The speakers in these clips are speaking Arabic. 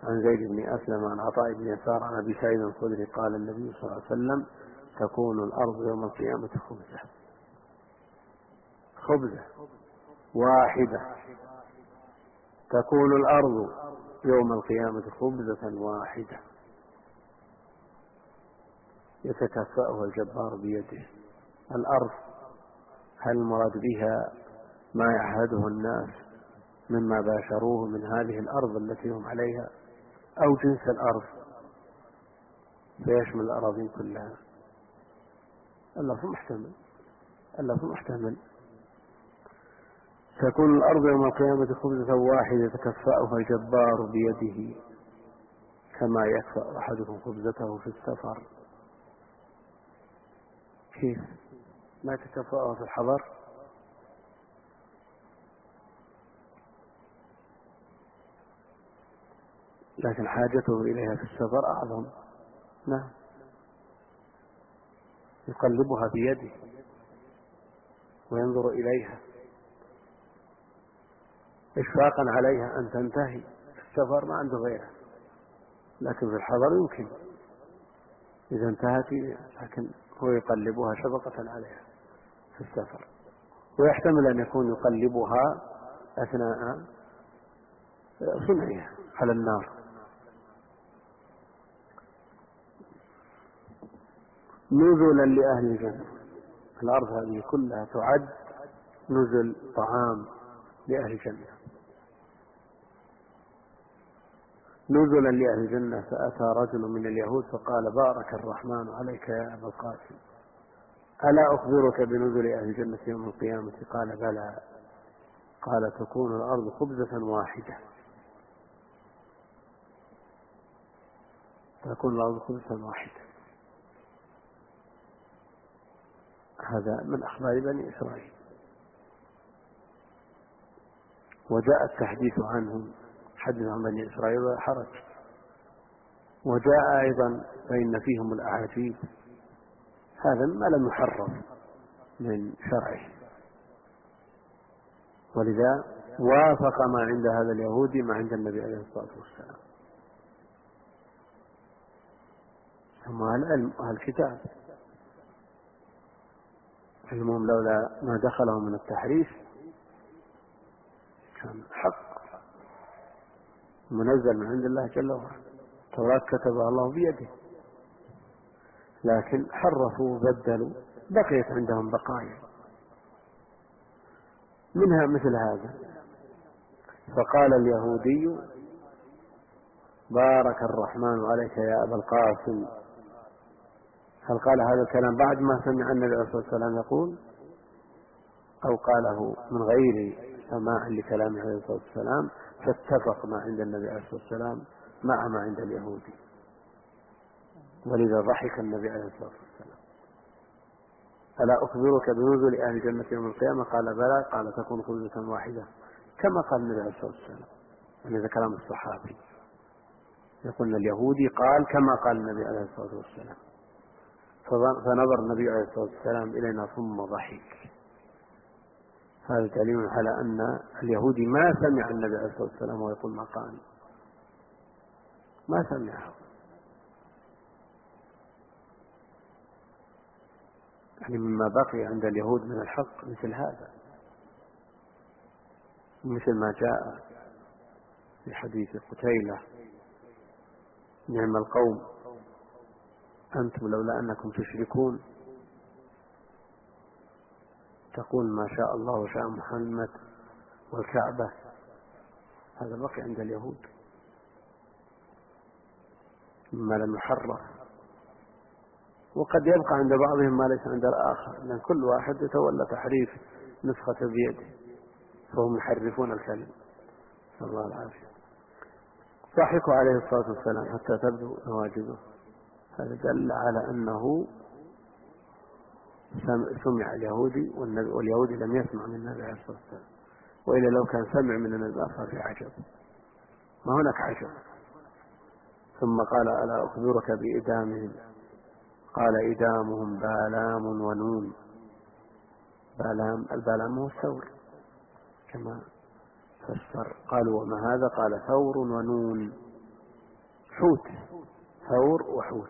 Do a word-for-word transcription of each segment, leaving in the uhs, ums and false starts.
عن زيد بن أسلم عن عطاء بن يسار عن أبي سعيد الخدري قال النبي صلى الله عليه وسلم تكون الأرض يوم القيامة خبزة خبزة واحدة تكون الأرض يوم القيامة خبزة واحدة يتكفأها الجبار بيده. الأرض هل المراد بها ما يعهده الناس مما باشروه من هذه الأرض التي هم عليها أو جنس الأرض فيشمل الأراضين كلها؟ اللفظ محتمل اللفظ محتمل تكون الأرض يوم القيامة خبزة واحدة يتكفأها الجبار بيده كما يكفأ أحدكم خبزته في السفر. كيف ما يتكفأها في الحضر؟ لكن حاجته إليها في السفر أعظم. نعم يقلبها بيده وينظر إليها إشفاقا عليها أن تنتهي. في السفر ما عنده غيرها، لكن في الحضر يمكن إذا انتهت، لكن هو يقلبها شفقة عليها في السفر. ويحتمل أن يكون يقلبها أثناء صنعها على النار. نزلا لأهل الجنة. الأرض هذه كلها تعد نزل طعام لأهل الجنة. نزلا لأهل الجنة. فأتى رجل من اليهود فقال بارك الرحمن عليك يا أبا القاسم ألا أخبرك بنزل أهل الجنة يوم القيامة؟ قال بلى. قال تكون الأرض خبزة واحدة تكون الأرض خبزة واحدة. هذا من أخبار بني إسرائيل، وجاء التحديث عنهم حدث عن بني إسرائيل ولا حرج. وجاء أيضا فإن فيهم الأعاجيب، هذا ما لم يحرم من شرعه، ولذا وافق ما عند هذا اليهودي ما عند النبي عليه الصلاة والسلام. هم أهل العلم أهل الكتاب، علمهم لولا ما دخلهم من التحريف كان حق منزل من عند الله جل وعلا. التوراة كتبها الله بيده، لكن حرفوا وبدلوا، بقيت عندهم بقايا منها مثل هذا. فقال اليهودي بارك الرحمن عليك يا أبا القاسم. هل قال هذا الكلام بعد ما سمع النبي عليه الصلاة والسلام يقول، أو قاله من غير سماع لكلامه عليه الصلاة والسلام فاتفق ما عند النبي عليه الصلاة والسلام مع ما عند اليهودي؟ ولذا ضحك النبي عليه الصلاة والسلام. ألا أخبرك بنزل أهل الجنة يوم القيامة؟ قال بلى. قال تكون خبزة واحدة كما قال النبي عليه الصلاة والسلام. ولذا كلام الصحابي يقول اليهودي قال كما قال النبي عليه الصلاة والسلام. فنظر النبي عليه الصلاة والسلام إلينا ثم ضحك. هذا دليل على أن اليهودي ما سمع النبي عليه الصلاة والسلام ويقول ما قال، ما سمعه. يعني مما بقي عند اليهود من الحق مثل هذا، مثل ما جاء في حديث قتيلة نعم القوم أنتم لولا أنكم تشركون، تقول ما شاء الله وشاء محمد والكعبة. هذا بقي عند اليهود مما لم يحرف، وقد يبقى عند بعضهم ما ليس عند الآخر، لأن كل واحد يتولى تحريف نسخة بيده فهم يحرفون الكلم. صلى الله العافية. ضحكوا عليه الصلاة والسلام حتى تبدو نواجذه. هذا دل على أنه سمع اليهودي واليهودي لم يسمع من النبي عليه الصلاة والسلام، وإلا لو كان سمع من النبي ففي عجب، ما هناك عجب. ثم قال ألا أخبرك بإدامهم؟ قال إدامهم بالام ونون. بالام البالام هو الثور كما فسر. قالوا وما هذا؟ قال ثور ونون. حوت، ثور وحوت،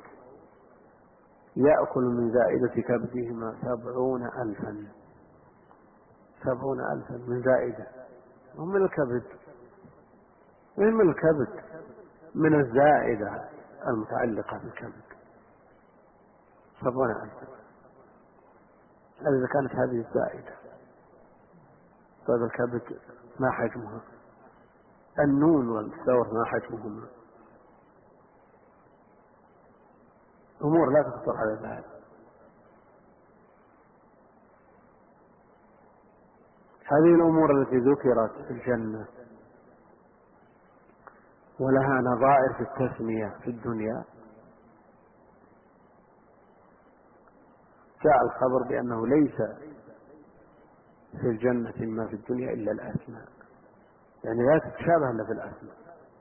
يأكل من زائدة كبدهما سبعون ألفا، سبعون ألفا من زائدة، ومن الكبد، من الكبد، من الزائدة المتعلقة بالكبد سبعون ألفا. إذا كانت هذه الزائدة، طيب الكبد ما حجمها؟ النون والثور ما حجمهما؟ أمور لا تخطر على البال. هذه الأمور التي ذكرت في الجنة ولها نظائر في التسمية في الدنيا، جاء الخبر بأنه ليس في الجنة ما في الدنيا إلا الأسماء، يعني لا تتشابه إلا في الأسماء،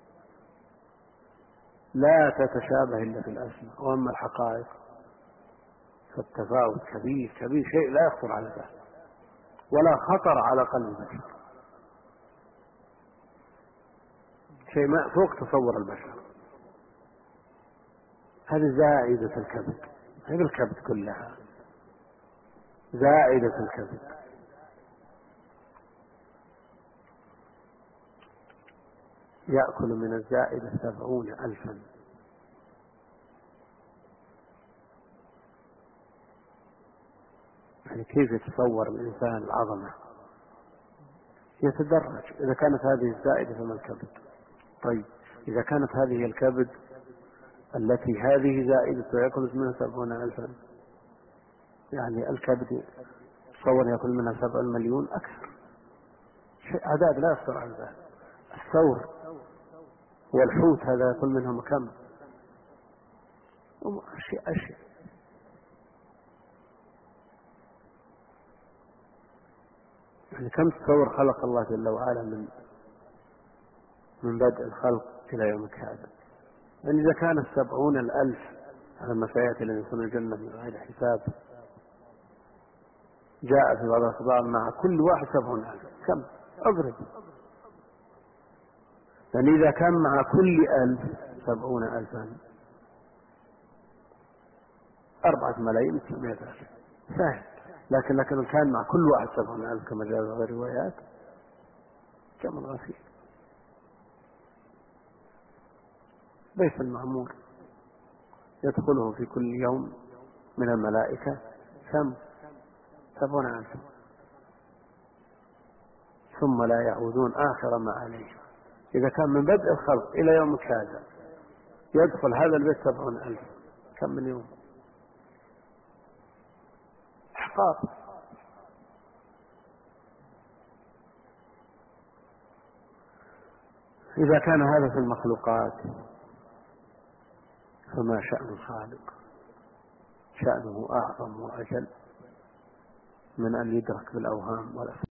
لا تتشابه إلا في الأسماء. وأما الحقائق فالتفاوت كبير كبير، شيء لا يخطر على بال ولا خطر على قلب البشر، شيء ما فوق تصور البشر. هذه زائدة الكبد، هذه الكبد كلها زائدة الكبد. يأكل من الزائدة سبعون ألفا. يعني كيف يتصور الإنسان العظمة؟ يتدرج. إذا كانت هذه الزائدة فما الكبد؟ طيب إذا كانت هذه الكبد التي هذه زائدة ويأكل منها سبعون ألفا، يعني الكبد تصور يأكل منها سبع مليون أكثر، شيء عداد لا يخطر على البال. الثور والحوت هذا يأكل منهم كم؟ أشياء أشياء. يعني كم تصور خلق الله جل وعلا من من بدء الخلق إلى يومك هذا. يعني إذا كان السبعون الألف على ما سيأتي الذي يكون الجنة من غير حساب، جاء في بعض الأخبار مع كل واحد سبعون ألف، كم؟ أضرب. يعني إذا كان مع كل ألف سبعون ألفا، أربعة ملايين وتسعمائة ألف، سهل. لكن لكن كان مع كل واحد سبعون ألف كما جاء في الروايات، كم الغفير. بيت المعمور يدخله في كل يوم من الملائكة كم؟ سبعون ألف، ثم لا يعودون آخر ما عليه. إذا كان من بدء الخلق إلى يومك هذا يدخل هذا البيت سبعون ألف، كم من يوم؟ أحقاب. إذا كان هذا في المخلوقات فما شأن الخالق؟ شأنه أعظم وأجل من أن يدرك بالأوهام والأفكار.